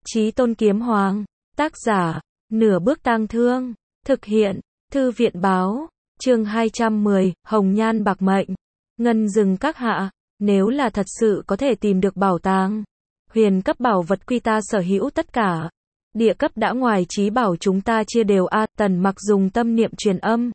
Chí Tôn Kiếm Hoàng, tác giả, Nửa Bước Tang Thương, thực hiện, Thư viện Báo, chương 210, Hồng Nhan Bạc Mệnh, Ngân Rừng các hạ, nếu là thật sự có thể tìm được bảo tàng, huyền cấp bảo vật quy ta sở hữu tất cả, địa cấp đã ngoài trí bảo chúng ta chia đều a. Tần Mặc dùng tâm niệm truyền âm.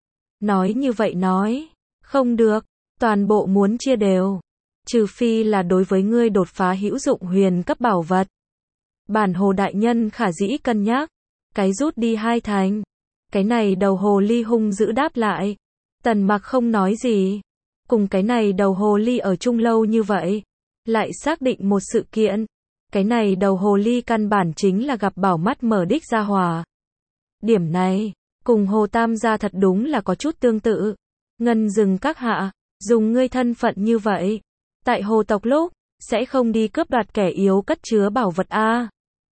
Nói như vậy nói, không được, toàn bộ muốn chia đều, trừ phi là đối với ngươi đột phá hữu dụng huyền cấp bảo vật. Bản hồ đại nhân khả dĩ cân nhắc, cái rút đi 2 thành. Cái này đầu hồ ly hung dữ đáp lại. Tần Mặc không nói gì. Cùng cái này đầu hồ ly ở chung lâu như vậy, lại xác định một sự kiện. Cái này đầu hồ ly căn bản chính là gặp bảo mắt mở đích ra hòa. Điểm này, cùng hồ tam gia thật đúng là có chút tương tự. Ngân Rừng các hạ, dùng ngươi thân phận như vậy, tại hồ tộc lúc, sẽ không đi cướp đoạt kẻ yếu cất chứa bảo vật a.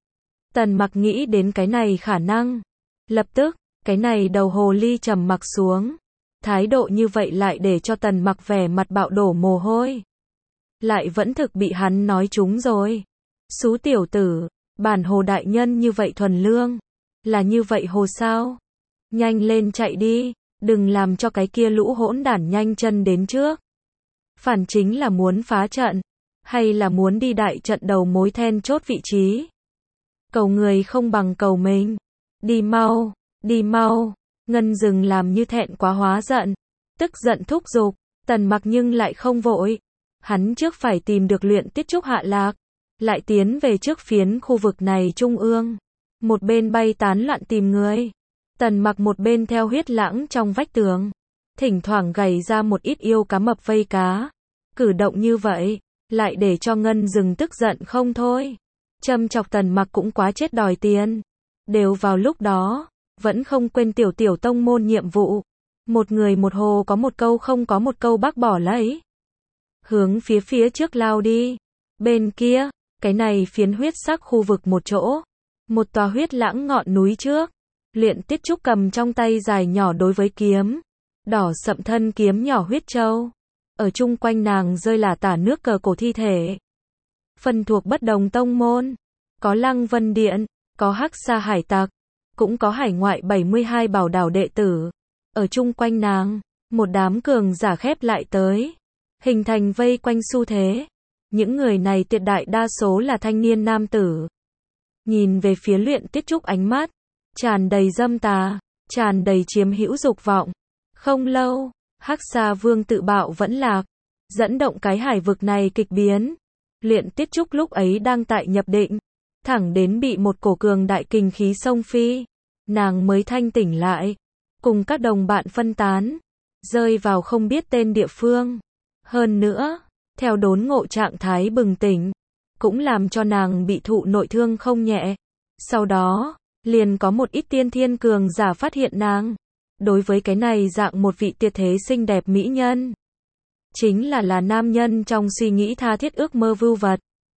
Tần Mặc nghĩ đến cái này khả năng. Lập tức, cái này đầu hồ ly trầm mặc xuống. Thái độ như vậy lại để cho Tần Mặc vẻ mặt bạo đổ mồ hôi. Lại vẫn thực bị hắn nói trúng rồi. Xú tiểu tử, bản hồ đại nhân như vậy thuần lương. Là như vậy hồ sao? Nhanh lên chạy đi, đừng làm cho cái kia lũ hỗn đản nhanh chân đến trước. Phản chính là muốn phá trận, hay là muốn đi đại trận đầu mối then chốt vị trí. Cầu người không bằng cầu mình. Đi mau, đi mau. Ngân Rừng làm như thẹn quá hóa giận, tức giận thúc giục. Tần Mặc nhưng lại không vội. Hắn trước phải tìm được luyện tiết trúc hạ lạc, lại tiến về trước phiến khu vực này trung ương. Một bên bay tán loạn tìm người. Tần Mặc một bên theo huyết lãng trong vách tường, thỉnh thoảng gầy ra một ít yêu cá mập vây cá. Cử động như vậy, lại để cho Ngân Rừng tức giận không thôi. Châm chọc Tần Mặc cũng quá chết đòi tiền. Đều vào lúc đó, vẫn không quên tiểu tông môn nhiệm vụ. Một người một hồ có một câu không có một câu bác bỏ lấy. Hướng phía trước lao đi. Bên kia, cái này phiến huyết sắc khu vực một chỗ. Một tòa huyết lãng ngọn núi trước. Luyện tiết trúc cầm trong tay dài nhỏ đối với kiếm. Đỏ sậm thân kiếm nhỏ huyết châu. Ở chung quanh nàng rơi là tả nước cờ cổ thi thể. Phần thuộc bất đồng tông môn. Có Lăng Vân Điện, có Hắc Sa hải tặc, cũng có hải ngoại 72 bảo đảo đệ tử. Ở chung quanh nàng, một đám cường giả khép lại tới, hình thành vây quanh xu thế. Những người này tuyệt đại đa số là thanh niên nam tử. Nhìn về phía luyện tiết trúc ánh mắt tràn đầy dâm tà, tràn đầy chiếm hữu dục vọng. Không lâu, Hắc Sa Vương tự bạo vẫn lạc, dẫn động cái hải vực này kịch biến. Luyện tiết trúc lúc ấy đang tại nhập định, thẳng đến bị một cổ cường đại kình khí xông phi, nàng mới thanh tỉnh lại, cùng các đồng bạn phân tán, rơi vào không biết tên địa phương. Hơn nữa, theo đốn ngộ trạng thái bừng tỉnh, cũng làm cho nàng bị thụ nội thương không nhẹ. Sau đó, liền có một ít tiên thiên cường giả phát hiện nàng. Đối với cái này dạng một vị tuyệt thế xinh đẹp mỹ nhân, chính là nam nhân trong suy nghĩ tha thiết ước mơ vưu vật.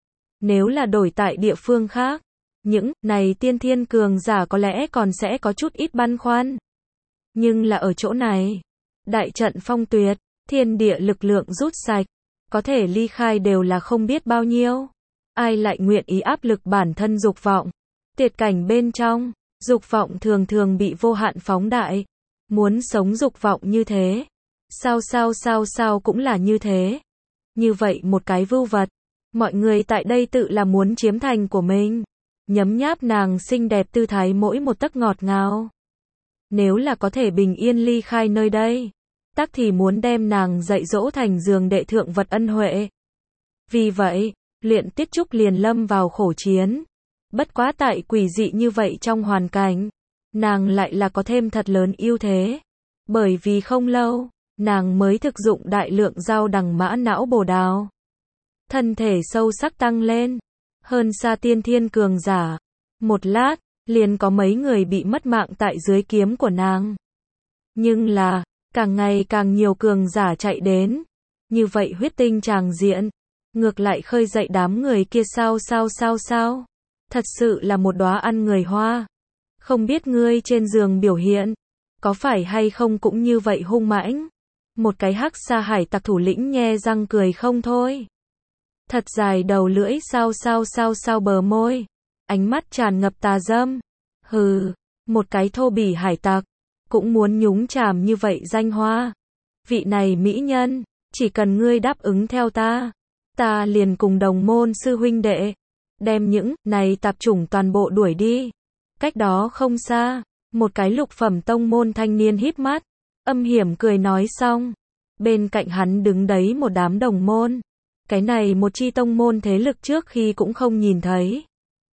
Nếu là đổi tại địa phương khác, những này tiên thiên cường giả có lẽ còn sẽ có chút ít băn khoăn. Nhưng là ở chỗ này, đại trận phong tuyệt, thiên địa lực lượng rút sạch, có thể ly khai đều là không biết bao nhiêu. Ai lại nguyện ý áp lực bản thân dục vọng? Tuyệt cảnh bên trong, dục vọng thường thường bị vô hạn phóng đại. Muốn sống dục vọng như thế, sao cũng là như thế. Như vậy một cái vưu vật, mọi người tại đây tự là muốn chiếm thành của mình. Nhấm nháp nàng xinh đẹp tư thái mỗi một tấc ngọt ngào. Nếu là có thể bình yên ly khai nơi đây, tắc thì muốn đem nàng dạy dỗ thành giường đệ thượng vật ân huệ. Vì vậy, luyện tiết trúc liền lâm vào khổ chiến. Bất quá tại quỷ dị như vậy trong hoàn cảnh, nàng lại là có thêm thật lớn ưu thế. Bởi vì không lâu, nàng mới thực dụng đại lượng dao đằng mã não bồ đào. Thân thể sâu sắc tăng lên, hơn xa tiên thiên cường giả. Một lát, liền có mấy người bị mất mạng tại dưới kiếm của nàng. Nhưng là, càng ngày càng nhiều cường giả chạy đến. Như vậy huyết tinh tràng diện, ngược lại khơi dậy đám người kia sao. Thật sự là một đóa ăn người hoa. Không biết ngươi trên giường biểu hiện, có phải hay không cũng như vậy hung mãnh. Một cái Hắc Sa hải tặc thủ lĩnh nhe răng cười không thôi. Thật dài đầu lưỡi sao bờ môi. ánh mắt tràn ngập tà dâm. Hừ, một cái thô bỉ hải tặc, cũng muốn nhúng chàm như vậy danh hoa. Vị này mỹ nhân, chỉ cần ngươi đáp ứng theo ta liền cùng đồng môn sư huynh đệ, đem những này tạp chủng toàn bộ đuổi đi. Cách đó không xa, một cái lục phẩm tông môn thanh niên híp mắt, âm hiểm cười nói xong. Bên cạnh hắn đứng đấy một đám đồng môn. Cái này một chi tông môn thế lực trước khi cũng không nhìn thấy.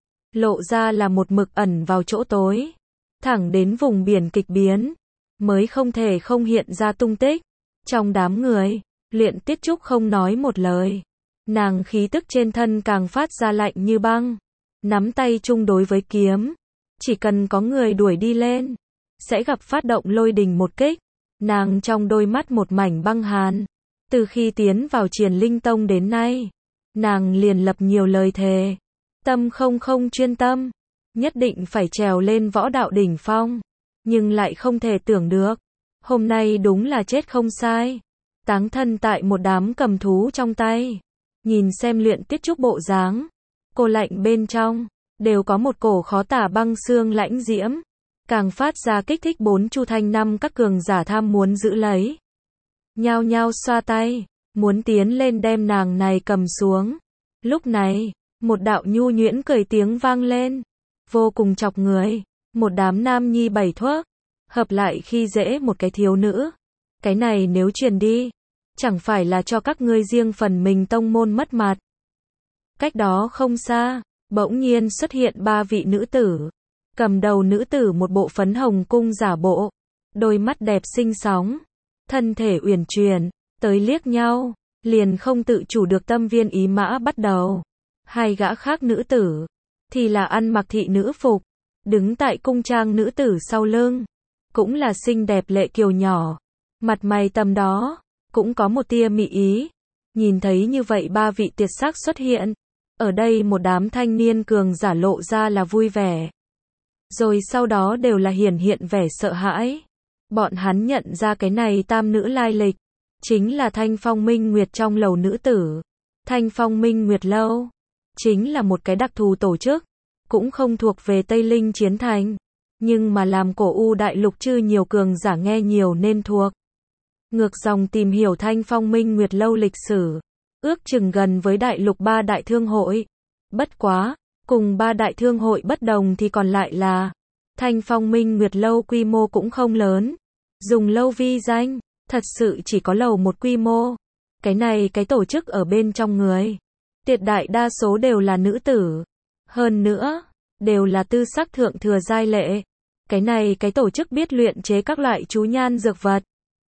Lộ ra là một mực ẩn vào chỗ tối. Thẳng đến vùng biển kịch biến, mới không thể không hiện ra tung tích. Trong đám người, Luyện Tiết Trúc không nói một lời. Nàng khí tức trên thân càng phát ra lạnh như băng. Nắm tay chung đối với kiếm. Chỉ cần có người đuổi đi lên, sẽ gặp phát động lôi đình một kích. Nàng trong đôi mắt một mảnh băng hàn. Từ khi tiến vào Triền Linh Tông đến nay, nàng liền lập nhiều lời thề. Tâm không chuyên tâm, nhất định phải trèo lên võ đạo đỉnh phong. Nhưng lại không thể tưởng được, hôm nay đúng là chết không sai. Táng thân tại một đám cầm thú trong tay. Nhìn xem Luyện Tiết Trúc bộ dáng, cô lạnh bên trong, đều có một cổ khó tả băng xương lãnh diễm. Càng phát ra kích thích bốn chu thanh năm các cường giả tham muốn giữ lấy. Nhao nhao xoa tay, muốn tiến lên đem nàng này cầm xuống. Lúc này, một đạo nhu nhuyễn cười tiếng vang lên, vô cùng chọc người. Một đám nam nhi bảy thuốc, hợp lại khi dễ một cái thiếu nữ. Cái này nếu truyền đi, chẳng phải là cho các ngươi riêng phần mình tông môn mất mặt. Cách đó không xa, bỗng nhiên xuất hiện ba vị nữ tử. Cầm đầu nữ tử một bộ phấn hồng cung giả bộ, đôi mắt đẹp xinh xóng, thân thể uyển chuyển, tới liếc nhau, liền không tự chủ được tâm viên ý mã bắt đầu. Hai gã khác nữ tử, thì là ăn mặc thị nữ phục, đứng tại cung trang nữ tử sau lưng, cũng là xinh đẹp lệ kiều nhỏ, mặt mày tầm đó, cũng có một tia mị ý. Nhìn thấy như vậy ba vị tuyệt sắc xuất hiện, ở đây một đám thanh niên cường giả lộ ra là vui vẻ. Rồi sau đó đều là hiển hiện vẻ sợ hãi. Bọn hắn nhận ra cái này tam nữ lai lịch, chính là Thanh Phong Minh Nguyệt trong lầu nữ tử. Thanh Phong Minh Nguyệt lâu, chính là một cái đặc thù tổ chức, cũng không thuộc về Tây Linh Chiến Thành, nhưng mà làm cổ u đại lục chư nhiều cường giả nghe nhiều nên thuộc. Ngược dòng tìm hiểu Thanh Phong Minh Nguyệt lâu lịch sử, ước chừng gần với đại lục ba đại thương hội. Bất quá, cùng ba đại thương hội bất đồng thì còn lại là, Thanh Phong Minh Nguyệt lâu quy mô cũng không lớn. Dùng lâu vi danh, thật sự chỉ có lầu một quy mô. Cái này cái tổ chức ở bên trong người, tuyệt đại đa số đều là nữ tử. Hơn nữa, đều là tư sắc thượng thừa giai lệ. Cái này cái tổ chức biết luyện chế các loại chú nhan dược vật.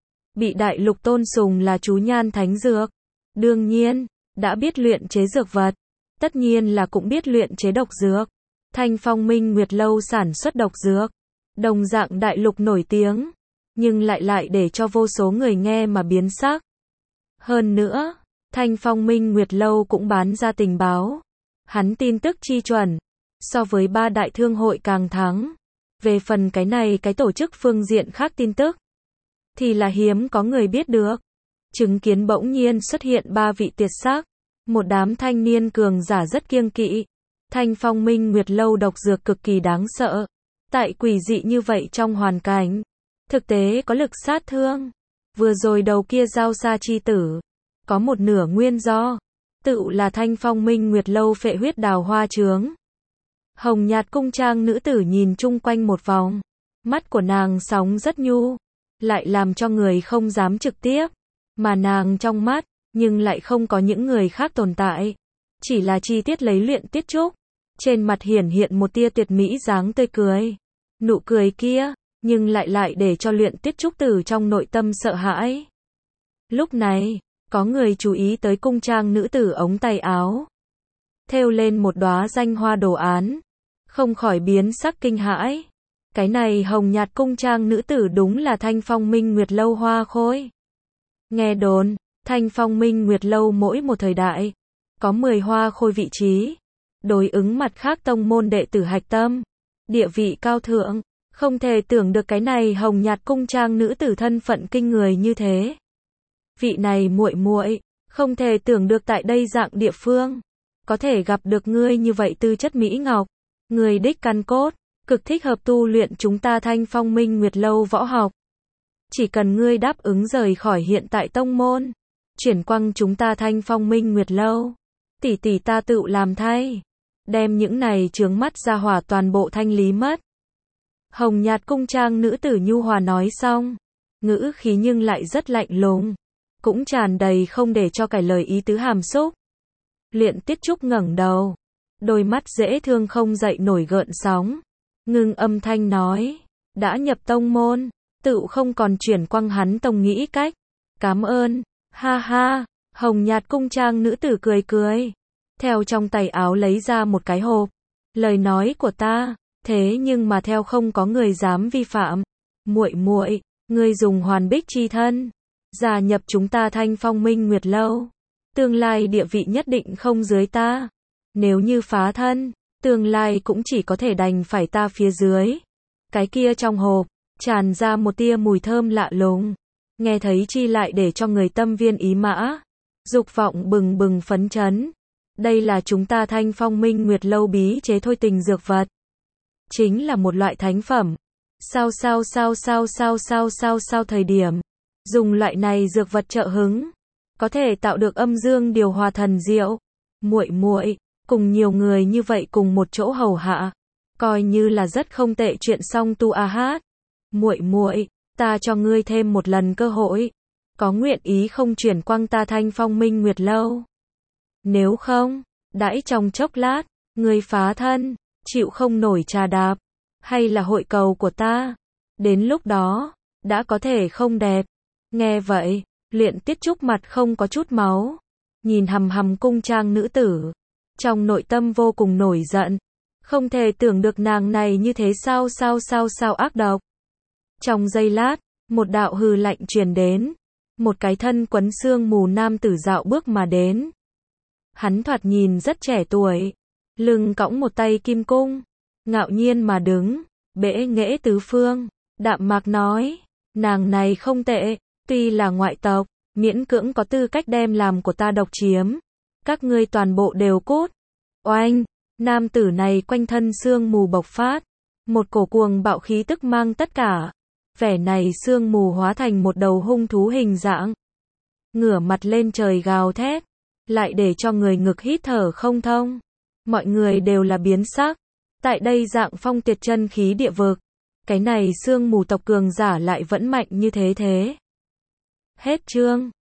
Bị đại lục tôn sùng là chú nhan thánh dược. Đương nhiên, đã biết luyện chế dược vật, tất nhiên là cũng biết luyện chế độc dược. Thanh Phong Minh Nguyệt lâu sản xuất độc dược, đồng dạng đại lục nổi tiếng, nhưng lại để cho vô số người nghe mà biến sắc. Hơn nữa, Thanh Phong Minh Nguyệt lâu cũng bán ra tình báo. Hắn tin tức chi chuẩn, so với ba đại thương hội càng thắng. Về phần cái này cái tổ chức phương diện khác tin tức, thì là hiếm có người biết được. Chứng kiến bỗng nhiên xuất hiện ba vị tuyệt sắc, một đám thanh niên cường giả rất kiêng kỵ. Thanh Phong Minh Nguyệt lâu độc dược cực kỳ đáng sợ. Tại quỷ dị như vậy trong hoàn cảnh, thực tế có lực sát thương. Vừa rồi đầu kia giao xa chi tử, có một nửa nguyên do, tự là Thanh Phong Minh Nguyệt lâu phệ huyết đào hoa chướng. Hồng nhạt cung trang nữ tử nhìn chung quanh một vòng, mắt của nàng sóng rất nhu, lại làm cho người không dám trực tiếp, mà nàng trong mắt, nhưng lại không có những người khác tồn tại, chỉ là chi tiết lấy Luyện Tiết Trúc. Trên mặt hiển hiện một tia tuyệt mỹ dáng tươi cười. Nụ cười kia, nhưng lại để cho Luyện Tiết Trúc từ trong nội tâm sợ hãi. Lúc này, có người chú ý tới cung trang nữ tử ống tay áo, thêu lên một đóa danh hoa đồ án, không khỏi biến sắc kinh hãi. Cái này hồng nhạt cung trang nữ tử đúng là Thanh Phong Minh Nguyệt lâu hoa khôi. Nghe đồn, Thanh Phong Minh Nguyệt lâu mỗi một thời đại, có 10 hoa khôi vị trí, đối ứng mặt khác tông môn đệ tử hạch tâm, địa vị cao thượng. Không thể tưởng được cái này hồng nhạt cung trang nữ tử thân phận kinh người như thế. Vị này muội muội, không thể tưởng được tại đây dạng địa phương, có thể gặp được ngươi như vậy tư chất mỹ ngọc. Người đích căn cốt, cực thích hợp tu luyện chúng ta Thanh Phong Minh Nguyệt Lâu võ học. Chỉ cần ngươi đáp ứng rời khỏi hiện tại tông môn, chuyển quăng chúng ta Thanh Phong Minh Nguyệt Lâu, tỷ tỷ ta tự làm thay, đem những này chướng mắt ra hỏa toàn bộ thanh lý mất. Hồng nhạt cung trang nữ tử nhu hòa nói xong, ngữ khí nhưng lại rất lạnh lùng, cũng tràn đầy không để cho cải lời ý tứ hàm xúc. Luyện Tiết Trúc ngẩng đầu, đôi mắt dễ thương không dậy nổi gợn sóng, ngưng âm thanh nói, đã nhập tông môn, tự không còn chuyển quăng hắn tông nghĩ cách. Cảm ơn, ha ha, hồng nhạt cung trang nữ tử cười cười, theo trong tay áo lấy ra một cái hộp. Lời nói của ta, thế nhưng mà theo không có người dám vi phạm. Muội muội, ngươi dùng hoàn bích chi thân, gia nhập chúng ta Thanh Phong Minh Nguyệt Lâu, tương lai địa vị nhất định không dưới ta. Nếu như phá thân, tương lai cũng chỉ có thể đành phải ta phía dưới. Cái kia trong hộp, tràn ra một tia mùi thơm lạ lùng, nghe thấy chi lại để cho người tâm viên ý mã, dục vọng bừng bừng phấn chấn. Đây là chúng ta Thanh Phong Minh Nguyệt Lâu bí chế thôi tình dược vật. Chính là một loại thánh phẩm. Sao thời điểm dùng loại này dược vật trợ hứng, có thể tạo được âm dương điều hòa thần diệu. Muội muội, cùng nhiều người như vậy cùng một chỗ hầu hạ, coi như là rất không tệ chuyện song tu a hát. Muội muội, ta cho ngươi thêm một lần cơ hội, có nguyện ý không chuyển quăng ta Thanh Phong Minh Nguyệt Lâu? Nếu không, đãi trong chốc lát, ngươi phá thân, chịu không nổi trà đạp, hay là hội cầu của ta, đến lúc đó, đã có thể không đẹp. Nghe vậy, Luyện Tiết Trúc mặt không có chút máu, nhìn hằm hằm cung trang nữ tử, trong nội tâm vô cùng nổi giận, không thể tưởng được nàng này như thế sao ác độc. Trong giây lát, một đạo hừ lạnh truyền đến, một cái thân quấn xương mù nam tử dạo bước mà đến. Hắn thoạt nhìn rất trẻ tuổi, lưng cõng một tay kim cung, ngạo nhiên mà đứng, bẽ nghễ tứ phương, đạm mạc nói, nàng này không tệ, tuy là ngoại tộc, miễn cưỡng có tư cách đem làm của ta độc chiếm, các ngươi toàn bộ đều cút. Oanh, nam tử này quanh thân sương mù bộc phát, một cổ cuồng bạo khí tức mang tất cả, vẻ này sương mù hóa thành một đầu hung thú hình dạng, ngửa mặt lên trời gào thét, lại để cho người ngực hít thở không thông. Mọi người đều là biến sắc, tại đây dạng phong tuyệt chân khí địa vực, cái này sương mù tộc cường giả lại vẫn mạnh như thế thế. Hết chương.